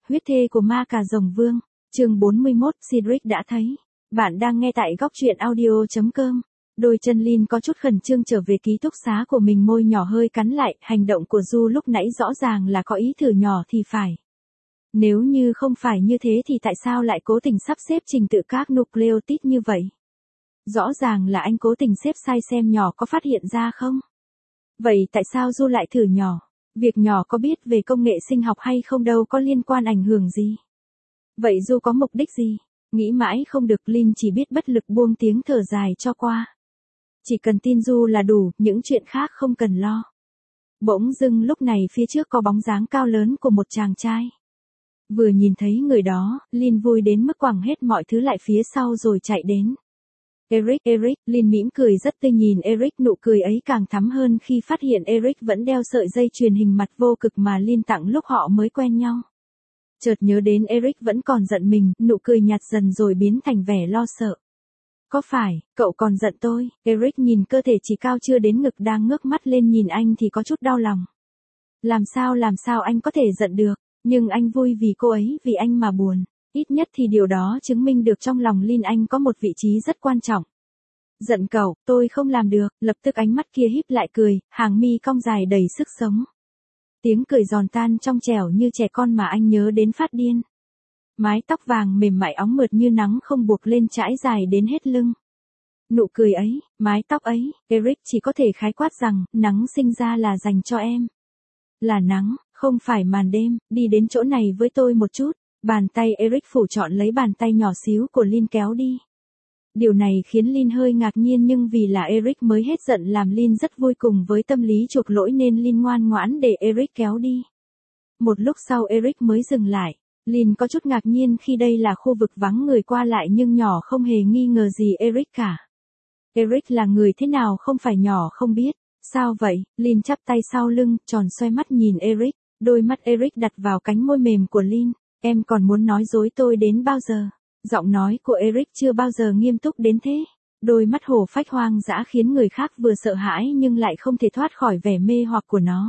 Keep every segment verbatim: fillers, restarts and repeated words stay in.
huyết thê của ma cà rồng vương, chương bốn mươi mốt, Cedric đã thấy. Bạn đang nghe tại góc truyện audio chấm com. Đôi chân Lin có chút khẩn trương trở về ký túc xá của mình, môi nhỏ hơi cắn lại, hành động của Du lúc nãy rõ ràng là có ý thử nhỏ thì phải. Nếu như không phải như thế thì tại sao lại cố tình sắp xếp trình tự các nucleotide như vậy? Rõ ràng là anh cố tình xếp sai, xem nhỏ có phát hiện ra không? Vậy tại sao Du lại thử nhỏ? Việc nhỏ có biết về công nghệ sinh học hay không đâu có liên quan ảnh hưởng gì. Vậy Du có mục đích gì? Nghĩ mãi không được, Lin chỉ biết bất lực buông tiếng thở dài cho qua. Chỉ cần tin Du là đủ, những chuyện khác không cần lo. Bỗng dưng lúc này phía trước có bóng dáng cao lớn của một chàng trai. Vừa nhìn thấy người đó, Lin vui đến mức quẳng hết mọi thứ lại phía sau rồi chạy đến. Eric, Eric, Lin mỉm cười rất tươi, nhìn Eric, nụ cười ấy càng thắm hơn khi phát hiện Eric vẫn đeo sợi dây chuyền hình mặt vô cực mà Lin tặng lúc họ mới quen nhau. Chợt nhớ đến Eric vẫn còn giận mình, nụ cười nhạt dần rồi biến thành vẻ lo sợ. Có phải, cậu còn giận tôi? Eric nhìn cơ thể chỉ cao chưa đến ngực đang ngước mắt lên nhìn anh thì có chút đau lòng. Làm sao làm sao anh có thể giận được, nhưng anh vui vì cô ấy, vì anh mà buồn. Ít nhất thì điều đó chứng minh được trong lòng Lin anh có một vị trí rất quan trọng. Giận cậu, tôi không làm được, lập tức ánh mắt kia híp lại cười, hàng mi cong dài đầy sức sống. Tiếng cười giòn tan trong trẻo như trẻ con mà anh nhớ đến phát điên. Mái tóc vàng mềm mại óng mượt như nắng không buộc lên trải dài đến hết lưng. Nụ cười ấy, mái tóc ấy, Eric chỉ có thể khái quát rằng, nắng sinh ra là dành cho em. Là nắng, không phải màn đêm, đi đến chỗ này với tôi một chút. Bàn tay Eric phủ trọn lấy bàn tay nhỏ xíu của Lin kéo đi. Điều này khiến Lin hơi ngạc nhiên, nhưng vì là Eric mới hết giận làm Lin rất vui, cùng với tâm lý chuộc lỗi nên Lin ngoan ngoãn để Eric kéo đi. Một lúc sau Eric mới dừng lại. Lin có chút ngạc nhiên khi đây là khu vực vắng người qua lại, nhưng nhỏ không hề nghi ngờ gì Eric cả. Eric là người thế nào không phải nhỏ không biết. Sao vậy? Lin chắp tay sau lưng, tròn xoay mắt nhìn Eric. Đôi mắt Eric đặt vào cánh môi mềm của Lin. Em còn muốn nói dối tôi đến bao giờ? Giọng nói của Eric chưa bao giờ nghiêm túc đến thế. Đôi mắt hổ phách hoang dã khiến người khác vừa sợ hãi nhưng lại không thể thoát khỏi vẻ mê hoặc của nó.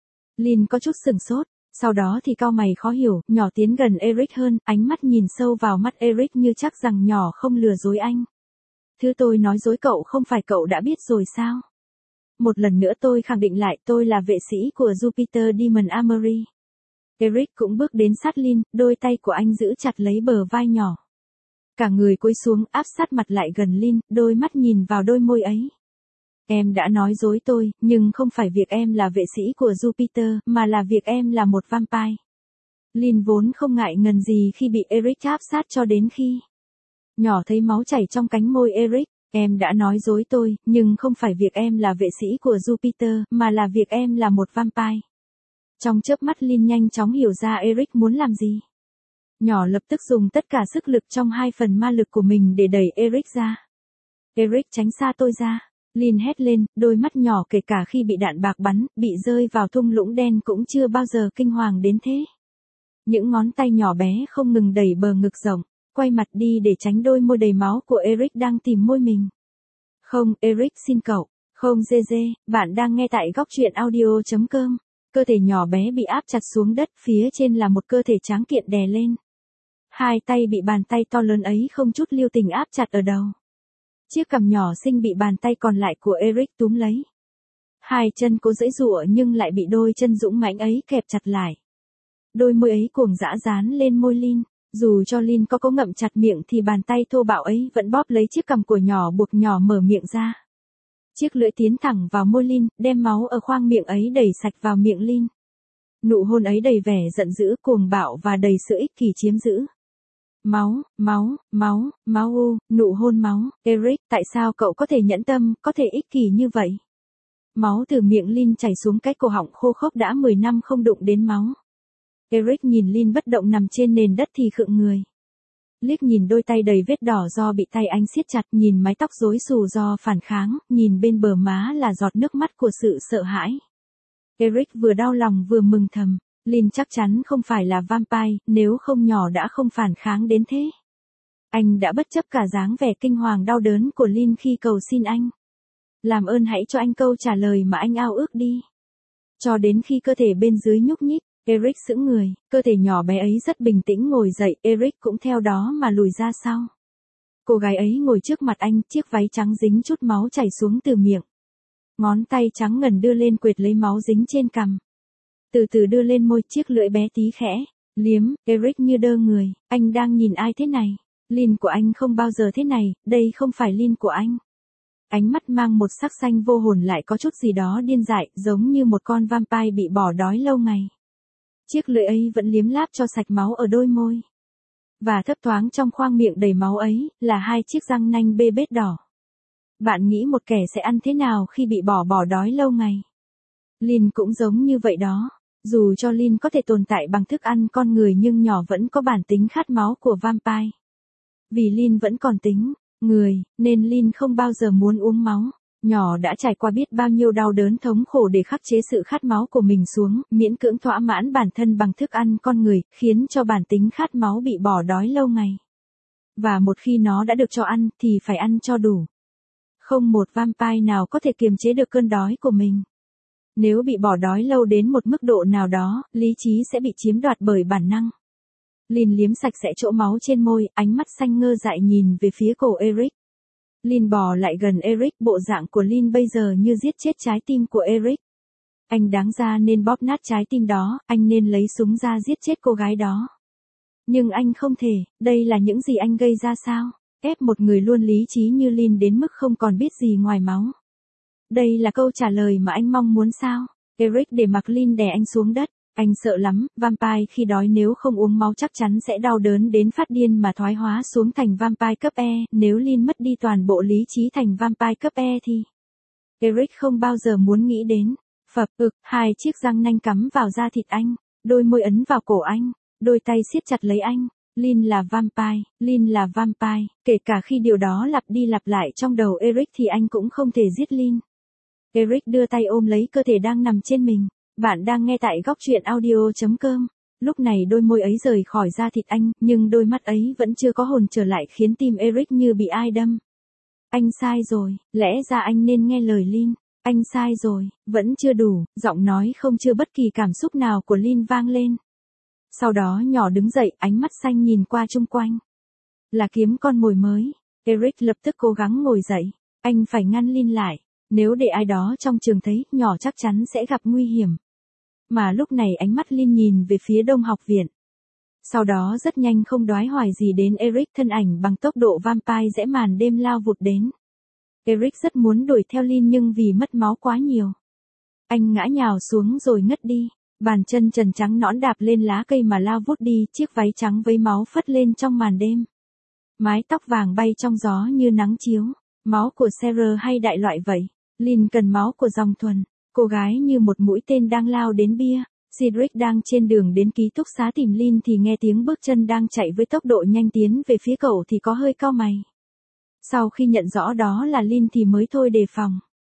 Lin có chút sừng sốt, sau đó thì cau mày khó hiểu, nhỏ tiến gần Eric hơn, ánh mắt nhìn sâu vào mắt Eric như chắc rằng nhỏ không lừa dối anh. Thứ tôi nói dối cậu không phải cậu đã biết rồi sao? Một lần nữa tôi khẳng định lại, tôi là vệ sĩ của Jupiter Demon Armory. Eric cũng bước đến sát Lin, đôi tay của anh giữ chặt lấy bờ vai nhỏ. Cả người cúi xuống áp sát mặt lại gần Lin, đôi mắt nhìn vào đôi môi ấy. Em đã nói dối tôi, nhưng không phải việc em là vệ sĩ của Jupiter, mà là việc em là một vampire. Lin vốn không ngại ngần gì khi bị Eric áp sát cho đến khi nhỏ thấy máu chảy trong cánh môi Eric. Em đã nói dối tôi, nhưng không phải việc em là vệ sĩ của Jupiter, mà là việc em là một vampire. Trong chớp mắt Lin nhanh chóng hiểu ra Eric muốn làm gì. Nhỏ lập tức dùng tất cả sức lực trong hai phần ma lực của mình để đẩy Eric ra. Eric tránh xa tôi ra. Lin hét lên, đôi mắt nhỏ kể cả khi bị đạn bạc bắn, bị rơi vào thung lũng đen cũng chưa bao giờ kinh hoàng đến thế. Những ngón tay nhỏ bé không ngừng đẩy bờ ngực rộng, quay mặt đi để tránh đôi môi đầy máu của Eric đang tìm môi mình. Không, Eric xin cậu. Không dê dê, bạn đang nghe tại góc truyện audio chấm com. Cơ thể nhỏ bé bị áp chặt xuống đất, phía trên là một cơ thể tráng kiện đè lên. Hai tay bị bàn tay to lớn ấy không chút lưu tình áp chặt ở đầu. Chiếc cằm nhỏ xinh bị bàn tay còn lại của Eric túm lấy. Hai chân cố giãy giụa nhưng lại bị đôi chân dũng mãnh ấy kẹp chặt lại. Đôi môi ấy cuồng dã dán lên môi Lin. Dù cho Lin có cố ngậm chặt miệng thì bàn tay thô bạo ấy vẫn bóp lấy chiếc cằm của nhỏ, buộc nhỏ mở miệng ra. Chiếc lưỡi tiến thẳng vào môi Lin, đem máu ở khoang miệng ấy đẩy sạch vào miệng Lin. Nụ hôn ấy đầy vẻ giận dữ, cuồng bạo và đầy sự ích kỷ chiếm giữ. Máu, máu, máu, máu u, nụ hôn máu. Eric, tại sao cậu có thể nhẫn tâm, có thể ích kỷ như vậy? Máu từ miệng Lin chảy xuống cái cổ họng khô khốc đã mười năm không đụng đến máu. Eric nhìn Lin bất động nằm trên nền đất thì khựng người. Liếc nhìn đôi tay đầy vết đỏ do bị tay anh siết chặt, nhìn mái tóc rối xù do phản kháng, nhìn bên bờ má là giọt nước mắt của sự sợ hãi. Eric vừa đau lòng vừa mừng thầm, Lin chắc chắn không phải là vampire, nếu không nhỏ đã không phản kháng đến thế. Anh đã bất chấp cả dáng vẻ kinh hoàng đau đớn của Lin khi cầu xin anh. Làm ơn hãy cho anh câu trả lời mà anh ao ước đi. Cho đến khi cơ thể bên dưới nhúc nhích, Eric sững người, cơ thể nhỏ bé ấy rất bình tĩnh ngồi dậy, Eric cũng theo đó mà lùi ra sau. Cô gái ấy ngồi trước mặt anh, chiếc váy trắng dính chút máu chảy xuống từ miệng. Ngón tay trắng ngần đưa lên quệt lấy máu dính trên cằm. Từ từ đưa lên môi, chiếc lưỡi bé tí khẽ liếm, Eric như đơ người, anh đang nhìn ai thế này? Lin của anh không bao giờ thế này, đây không phải Lin của anh. Ánh mắt mang một sắc xanh vô hồn lại có chút gì đó điên dại, giống như một con vampire bị bỏ đói lâu ngày. Chiếc lưỡi ấy vẫn liếm láp cho sạch máu ở đôi môi. Và thấp thoáng trong khoang miệng đầy máu ấy, là hai chiếc răng nanh bê bết đỏ. Bạn nghĩ một kẻ sẽ ăn thế nào khi bị bỏ bỏ đói lâu ngày? Lin cũng giống như vậy đó. Dù cho Lin có thể tồn tại bằng thức ăn con người nhưng nhỏ vẫn có bản tính khát máu của vampire. Vì Lin vẫn còn tính người, nên Lin không bao giờ muốn uống máu. Nhỏ đã trải qua biết bao nhiêu đau đớn thống khổ để khắc chế sự khát máu của mình xuống, miễn cưỡng thỏa mãn bản thân bằng thức ăn con người, khiến cho bản tính khát máu bị bỏ đói lâu ngày. Và một khi nó đã được cho ăn, thì phải ăn cho đủ. Không một vampire nào có thể kiềm chế được cơn đói của mình. Nếu bị bỏ đói lâu đến một mức độ nào đó, lý trí sẽ bị chiếm đoạt bởi bản năng. Lin liếm sạch sẽ chỗ máu trên môi, ánh mắt xanh ngơ dại nhìn về phía cổ Eric. Lin bò lại gần Eric, bộ dạng của Lin bây giờ như giết chết trái tim của Eric. Anh đáng ra nên bóp nát trái tim đó, anh nên lấy súng ra giết chết cô gái đó. Nhưng anh không thể, đây là những gì anh gây ra sao? Ép một người luôn lý trí như Lin đến mức không còn biết gì ngoài máu. Đây là câu trả lời mà anh mong muốn sao? Eric để mặc Lin đè anh xuống đất. Anh sợ lắm, vampire khi đói nếu không uống máu chắc chắn sẽ đau đớn đến phát điên mà thoái hóa xuống thành vampire cấp E. Nếu Lin mất đi toàn bộ lý trí thành vampire cấp E thì... Eric không bao giờ muốn nghĩ đến. Phập, ực, hai chiếc răng nanh cắm vào da thịt anh. Đôi môi ấn vào cổ anh. Đôi tay siết chặt lấy anh. Lin là vampire, Lin là vampire. Kể cả khi điều đó lặp đi lặp lại trong đầu Eric thì anh cũng không thể giết Lin. Eric đưa tay ôm lấy cơ thể đang nằm trên mình. Bạn đang nghe tại góc truyện audio chấm com. Lúc này đôi môi ấy rời khỏi da thịt anh, nhưng đôi mắt ấy vẫn chưa có hồn trở lại khiến tim Eric như bị ai đâm. Anh sai rồi, lẽ ra anh nên nghe lời Lin. Anh sai rồi, vẫn chưa đủ, giọng nói không chưa bất kỳ cảm xúc nào của Lin vang lên. Sau đó nhỏ đứng dậy, ánh mắt xanh nhìn qua chung quanh. Là kiếm con mồi mới. Eric lập tức cố gắng ngồi dậy. Anh phải ngăn Lin lại. Nếu để ai đó trong trường thấy, nhỏ chắc chắn sẽ gặp nguy hiểm. Mà lúc này ánh mắt Lin nhìn về phía Đông học viện. Sau đó rất nhanh không đoái hoài gì đến Eric, thân ảnh bằng tốc độ vampire rẽ màn đêm lao vụt đến. Eric rất muốn đuổi theo Lin nhưng vì mất máu quá nhiều. Anh ngã nhào xuống rồi ngất đi. Bàn chân trần trắng nõn đạp lên lá cây mà lao vút đi, chiếc váy trắng với máu phất lên trong màn đêm. Mái tóc vàng bay trong gió như nắng chiếu. Máu của Sarah hay đại loại vậy. Lin cần máu của dòng thuần. Cô gái như một mũi tên đang lao đến bia. Cedric đang trên đường đến ký túc xá tìm Lin thì nghe tiếng bước chân đang chạy với tốc độ nhanh tiến về phía cậu thì có hơi cau mày. Sau khi nhận rõ đó là Lin thì mới thôi đề phòng.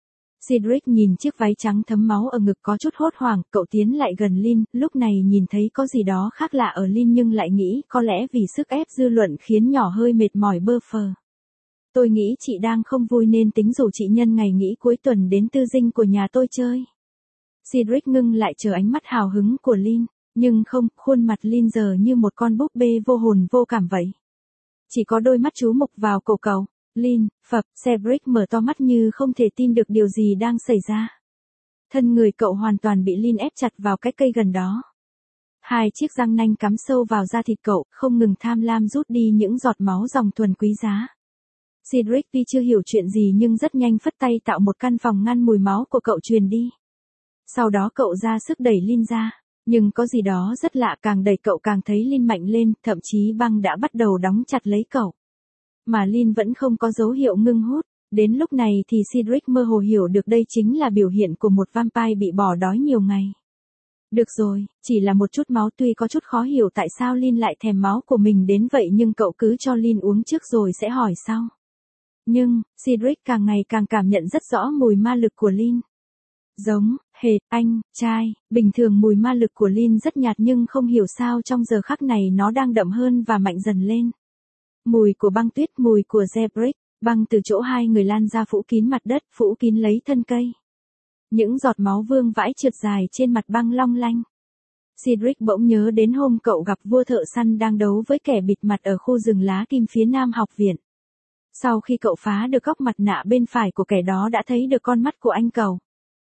Cedric nhìn chiếc váy trắng thấm máu ở ngực có chút hốt hoảng, cậu tiến lại gần Lin, lúc này nhìn thấy có gì đó khác lạ ở Lin nhưng lại nghĩ có lẽ vì sức ép dư luận khiến nhỏ hơi mệt mỏi bơ phờ. Tôi nghĩ chị đang không vui nên tính rủ chị nhân ngày nghỉ cuối tuần đến tư dinh của nhà tôi chơi. Cedric ngưng lại chờ ánh mắt hào hứng của Lin, nhưng không, khuôn mặt Lin giờ như một con búp bê vô hồn vô cảm vậy. Chỉ có đôi mắt chú mục vào cổ cậu. Lin, phập, Cedric mở to mắt như không thể tin được điều gì đang xảy ra. Thân người cậu hoàn toàn bị Lin ép chặt vào cái cây gần đó. Hai chiếc răng nanh cắm sâu vào da thịt cậu, không ngừng tham lam rút đi những giọt máu dòng thuần quý giá. Cedric tuy chưa hiểu chuyện gì nhưng rất nhanh phất tay tạo một căn phòng ngăn mùi máu của cậu truyền đi. Sau đó cậu ra sức đẩy Lin ra. Nhưng có gì đó rất lạ, càng đẩy cậu càng thấy Lin mạnh lên, thậm chí băng đã bắt đầu đóng chặt lấy cậu. Mà Lin vẫn không có dấu hiệu ngưng hút. Đến lúc này thì Cedric mơ hồ hiểu được đây chính là biểu hiện của một vampire bị bỏ đói nhiều ngày. Được rồi, chỉ là một chút máu, tuy có chút khó hiểu tại sao Lin lại thèm máu của mình đến vậy nhưng cậu cứ cho Lin uống trước rồi sẽ hỏi sau. Nhưng, Cedric càng ngày càng cảm nhận rất rõ mùi ma lực của Lin. Giống, hệt, anh, trai, bình thường mùi ma lực của Lin rất nhạt nhưng không hiểu sao trong giờ khắc này nó đang đậm hơn và mạnh dần lên. Mùi của băng tuyết, mùi của Cedric, băng từ chỗ hai người lan ra phủ kín mặt đất, phủ kín lấy thân cây. Những giọt máu vương vãi trượt dài trên mặt băng long lanh. Cedric bỗng nhớ đến hôm cậu gặp vua thợ săn đang đấu với kẻ bịt mặt ở khu rừng lá kim phía nam học viện. Sau khi cậu phá được góc mặt nạ bên phải của kẻ đó đã thấy được con mắt của anh cậu.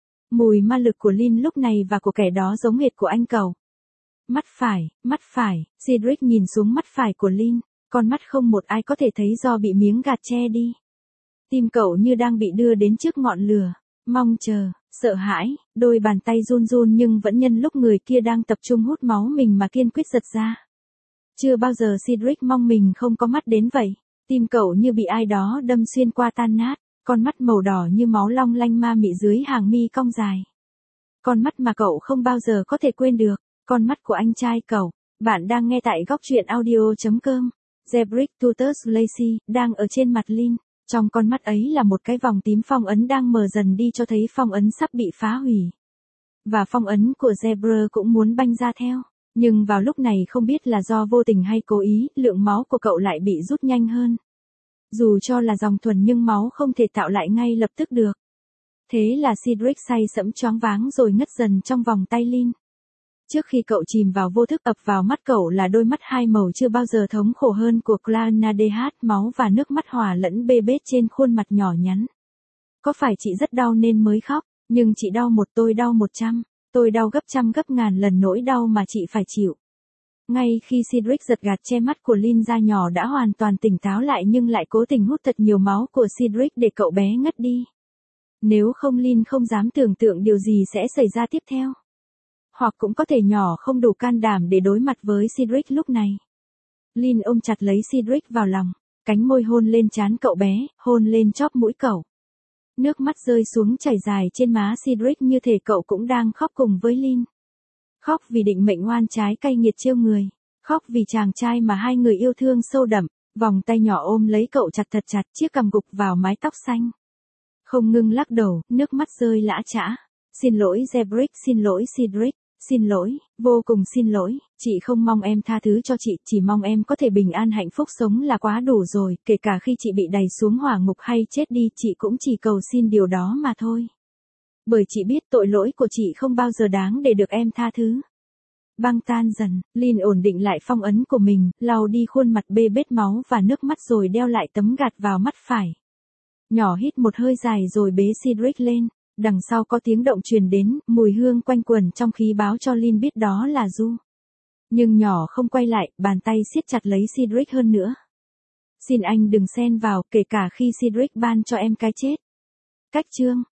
Mùi ma lực của Lin lúc này và của kẻ đó giống hệt của anh cậu. Mắt phải, mắt phải, Cedric nhìn xuống mắt phải của Lin, con mắt không một ai có thể thấy do bị miếng gạt che đi. Tim cậu như đang bị đưa đến trước ngọn lửa, mong chờ, sợ hãi, đôi bàn tay run run nhưng vẫn nhân lúc người kia đang tập trung hút máu mình mà kiên quyết giật ra. Chưa bao giờ Cedric mong mình không có mắt đến vậy, tim cậu như bị ai đó đâm xuyên qua tan nát, con mắt màu đỏ như máu long lanh ma mị dưới hàng mi cong dài. Con mắt mà cậu không bao giờ có thể quên được, con mắt của anh trai cậu. Bạn đang nghe tại góc truyện audio chấm com. Cedric Tutus Lacey đang ở trên mặt Lin. Trong con mắt ấy là một cái vòng tím phong ấn đang mờ dần đi cho thấy phong ấn sắp bị phá hủy. Và phong ấn của Zebra cũng muốn banh ra theo. Nhưng vào lúc này không biết là do vô tình hay cố ý, lượng máu của cậu lại bị rút nhanh hơn. Dù cho là dòng thuần nhưng máu không thể tạo lại ngay lập tức được. Thế là Cedric say sẫm choáng váng rồi ngất dần trong vòng tay Lin. Trước khi cậu chìm vào vô thức ập vào mắt cậu là đôi mắt hai màu chưa bao giờ thống khổ hơn của Clannadh, máu và nước mắt hòa lẫn bê bết trên khuôn mặt nhỏ nhắn. Có phải chị rất đau nên mới khóc, nhưng chị đau một tôi đau một trăm, tôi đau gấp trăm gấp ngàn lần nỗi đau mà chị phải chịu. Ngay khi Cedric giật gạt che mắt của Lin ra nhỏ đã hoàn toàn tỉnh táo lại nhưng lại cố tình hút thật nhiều máu của Cedric để cậu bé ngất đi. Nếu không Lin không dám tưởng tượng điều gì sẽ xảy ra tiếp theo. Hoặc cũng có thể nhỏ không đủ can đảm để đối mặt với Cedric lúc này. Lin ôm chặt lấy Cedric vào lòng, cánh môi hôn lên trán cậu bé, hôn lên chóp mũi cậu. Nước mắt rơi xuống chảy dài trên má Cedric như thể cậu cũng đang khóc cùng với Lin. Khóc vì định mệnh oan trái cay nghiệt trêu người, khóc vì chàng trai mà hai người yêu thương sâu đậm, vòng tay nhỏ ôm lấy cậu chặt thật chặt, chiếc cằm gục vào mái tóc xanh. Không ngưng lắc đầu, nước mắt rơi lã chã. Xin lỗi Cedric, xin lỗi Cedric, xin lỗi, vô cùng xin lỗi, chị không mong em tha thứ cho chị, chỉ mong em có thể bình an hạnh phúc sống là quá đủ rồi, kể cả khi chị bị đày xuống hỏa ngục hay chết đi, chị cũng chỉ cầu xin điều đó mà thôi. Bởi chị biết tội lỗi của chị không bao giờ đáng để được em tha thứ. Băng tan dần, Lin ổn định lại phong ấn của mình, lau đi khuôn mặt bê bết máu và nước mắt rồi đeo lại tấm gạt vào mắt phải. Nhỏ hít một hơi dài rồi bế Cedric lên. Đằng sau có tiếng động truyền đến, mùi hương quanh quẩn trong khí báo cho Lin biết đó là Du. Nhưng nhỏ không quay lại, bàn tay siết chặt lấy Cedric hơn nữa. Xin anh đừng xen vào, kể cả khi Cedric ban cho em cái chết. Cách chương